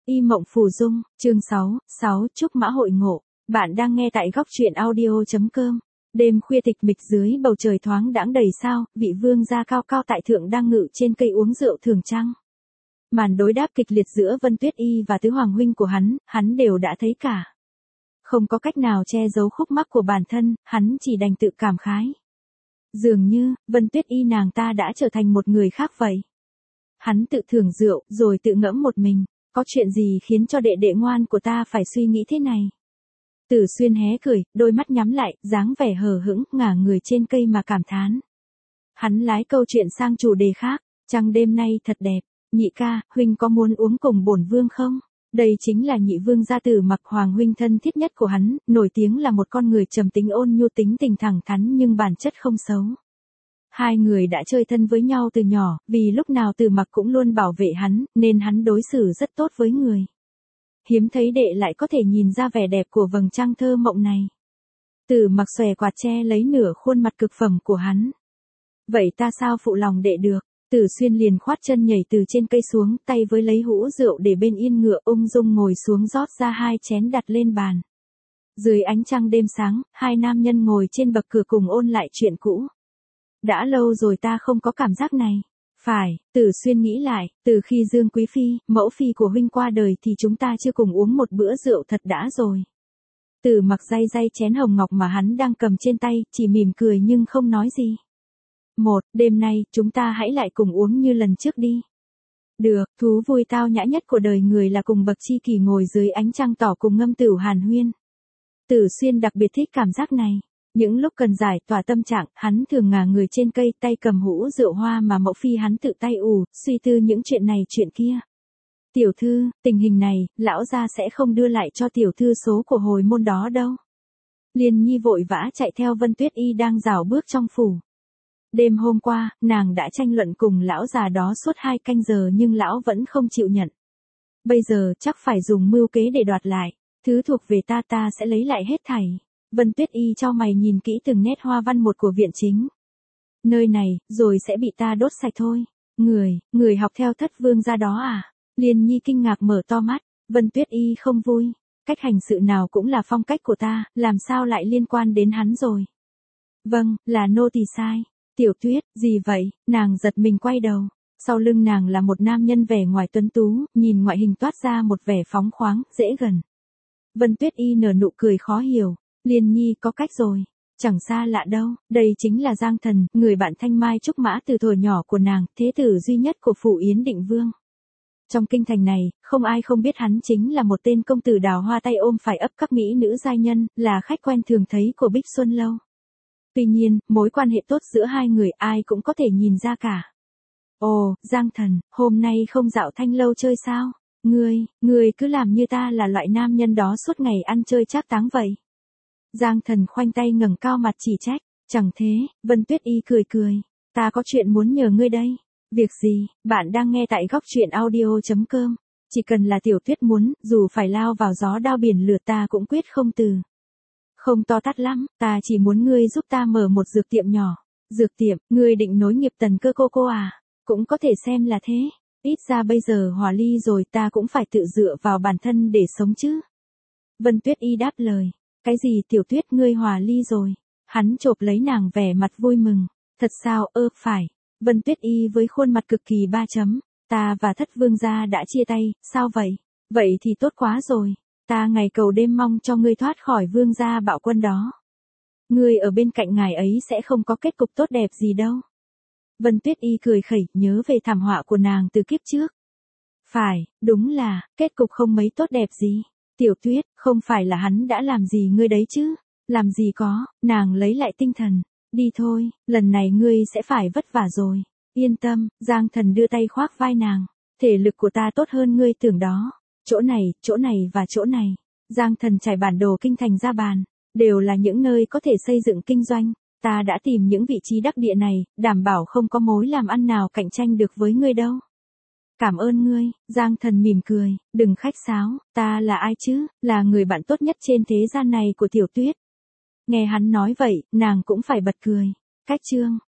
Y Mộng Phù Dung, chương 6, Trúc Mã hội ngộ. Bạn đang nghe tại góc truyện audio.com. Đêm khuya tịch mịch dưới bầu trời thoáng đãng đầy sao, vị vương gia cao cao tại thượng đang ngự trên cây uống rượu thường trăng. Màn đối đáp kịch liệt giữa Vân Tuyết Y và tứ hoàng huynh của hắn đều đã thấy cả. Không có cách nào che giấu khúc mắc của bản thân, hắn chỉ đành tự cảm khái. Dường như, Vân Tuyết Y nàng ta đã trở thành một người khác vậy. Hắn tự thưởng rượu, rồi tự ngẫm một mình. Có chuyện gì khiến cho đệ đệ ngoan của ta phải suy nghĩ thế này? Tử Xuyên hé cười, đôi mắt nhắm lại, dáng vẻ hờ hững, ngả người trên cây mà cảm thán. Hắn lái câu chuyện sang chủ đề khác, trăng đêm nay thật đẹp, nhị ca, huynh có muốn uống cùng bổn vương không? Đây chính là nhị vương gia Tử Mặc, hoàng huynh thân thiết nhất của hắn, nổi tiếng là một con người trầm tính ôn nhu, tính tình thẳng thắn nhưng bản chất không xấu. Hai người đã chơi thân với nhau từ nhỏ, vì lúc nào Tử Mặc cũng luôn bảo vệ hắn, nên hắn đối xử rất tốt với người. Hiếm thấy đệ lại có thể nhìn ra vẻ đẹp của vầng trăng thơ mộng này. Tử Mặc xòe quạt che lấy nửa khuôn mặt cực phẩm của hắn. Vậy ta sao phụ lòng đệ được? Tử Xuyên liền khoát chân nhảy từ trên cây xuống, tay với lấy hũ rượu để bên yên ngựa, ung dung ngồi xuống rót ra 2 chén đặt lên bàn. Dưới ánh trăng đêm sáng, hai nam nhân ngồi trên bậc cửa cùng ôn lại chuyện cũ. Đã lâu rồi ta không có cảm giác này. Phải, Tử Xuyên nghĩ lại, từ khi Dương Quý Phi, mẫu phi của huynh qua đời thì chúng ta chưa cùng uống một bữa rượu thật đã rồi. Tử Mặc day chén hồng ngọc mà hắn đang cầm trên tay, chỉ mỉm cười nhưng không nói gì. Đêm nay, chúng ta hãy lại cùng uống như lần trước đi. Được, thú vui tao nhã nhất của đời người là cùng bậc tri kỷ ngồi dưới ánh trăng tỏ cùng ngâm tửu hàn huyên. Tử Xuyên đặc biệt thích cảm giác này. Những lúc cần giải tỏa tâm trạng, hắn thường ngả người trên cây, tay cầm hũ rượu hoa mà mẫu phi hắn tự tay ủ, suy tư những chuyện này chuyện kia. Tiểu thư, tình hình này, lão gia sẽ không đưa lại cho tiểu thư số của hồi môn đó đâu. Liên Nhi vội vã chạy theo Vân Tuyết Y đang rảo bước trong phủ. Đêm hôm qua, nàng đã tranh luận cùng lão già đó suốt 2 canh giờ nhưng lão vẫn không chịu nhận. Bây giờ chắc phải dùng mưu kế để đoạt lại. Thứ thuộc về ta sẽ lấy lại hết thảy. Vân Tuyết Y chau mày nhìn kỹ từng nét hoa văn một của viện chính. Nơi này, rồi sẽ bị ta đốt sạch thôi. Người học theo thất vương gia đó à? Liên Nhi kinh ngạc mở to mắt. Vân Tuyết Y không vui. Cách hành sự nào cũng là phong cách của ta, làm sao lại liên quan đến hắn rồi? Vâng, là nô tỳ sai. Tiểu Tuyết, gì vậy? Nàng giật mình quay đầu. Sau lưng nàng là một nam nhân vẻ ngoài tuấn tú, nhìn ngoại hình toát ra một vẻ phóng khoáng, dễ gần. Vân Tuyết Y nở nụ cười khó hiểu. Liên Nhi có cách rồi. Chẳng xa lạ đâu, đây chính là Giang Thần, người bạn thanh mai trúc mã từ thuở nhỏ của nàng, thế tử duy nhất của phủ Yến Định Vương. Trong kinh thành này, không ai không biết hắn chính là một tên công tử đào hoa tay ôm phải ấp các mỹ nữ giai nhân, là khách quen thường thấy của Bích Xuân Lâu. Tuy nhiên, mối quan hệ tốt giữa hai người ai cũng có thể nhìn ra cả. Ồ, Giang Thần, hôm nay không dạo Thanh Lâu chơi sao? Ngươi cứ làm như ta là loại nam nhân đó suốt ngày ăn chơi trác táng vậy. Giang Thần khoanh tay ngẩng cao mặt chỉ trách. Chẳng thế, Vân Tuyết Y cười. Ta có chuyện muốn nhờ ngươi đây. Việc gì? Bạn đang nghe tại góc truyện audio.com. Chỉ cần là Tiểu Tuyết muốn, dù phải lao vào gió đao biển lửa ta cũng quyết không từ. Không to tát lắm, ta chỉ muốn ngươi giúp ta mở một dược tiệm nhỏ. Dược tiệm, ngươi định nối nghiệp Tần Cơ cô à? Cũng có thể xem là thế. Ít ra bây giờ hòa ly rồi ta cũng phải tự dựa vào bản thân để sống chứ. Vân Tuyết Y đáp lời. Cái gì Tiểu Tuyết, ngươi hòa ly rồi? Hắn chộp lấy nàng vẻ mặt vui mừng. Thật sao? Phải. Vân Tuyết Y với khuôn mặt cực kỳ 3 chấm. Ta và thất vương gia đã chia tay, sao vậy? Vậy thì tốt quá rồi. Ta ngày cầu đêm mong cho ngươi thoát khỏi vương gia bạo quân đó. Ngươi ở bên cạnh ngài ấy sẽ không có kết cục tốt đẹp gì đâu. Vân Tuyết Y cười khẩy, nhớ về thảm họa của nàng từ kiếp trước. Phải, đúng là, kết cục không mấy tốt đẹp gì. Tiểu Tuyết, không phải là hắn đã làm gì ngươi đấy chứ? Làm gì có, nàng lấy lại tinh thần. Đi thôi, lần này ngươi sẽ phải vất vả rồi. Yên tâm, Giang Thần đưa tay khoác vai nàng. Thể lực của ta tốt hơn ngươi tưởng đó. Chỗ này và chỗ này. Giang Thần trải bản đồ kinh thành ra bàn. Đều là những nơi có thể xây dựng kinh doanh. Ta đã tìm những vị trí đắc địa này, đảm bảo không có mối làm ăn nào cạnh tranh được với ngươi đâu. Cảm ơn ngươi, Giang Thần mỉm cười, đừng khách sáo, ta là ai chứ, là người bạn tốt nhất trên thế gian này của Tiểu Tuyết. Nghe hắn nói vậy, nàng cũng phải bật cười. Cách chương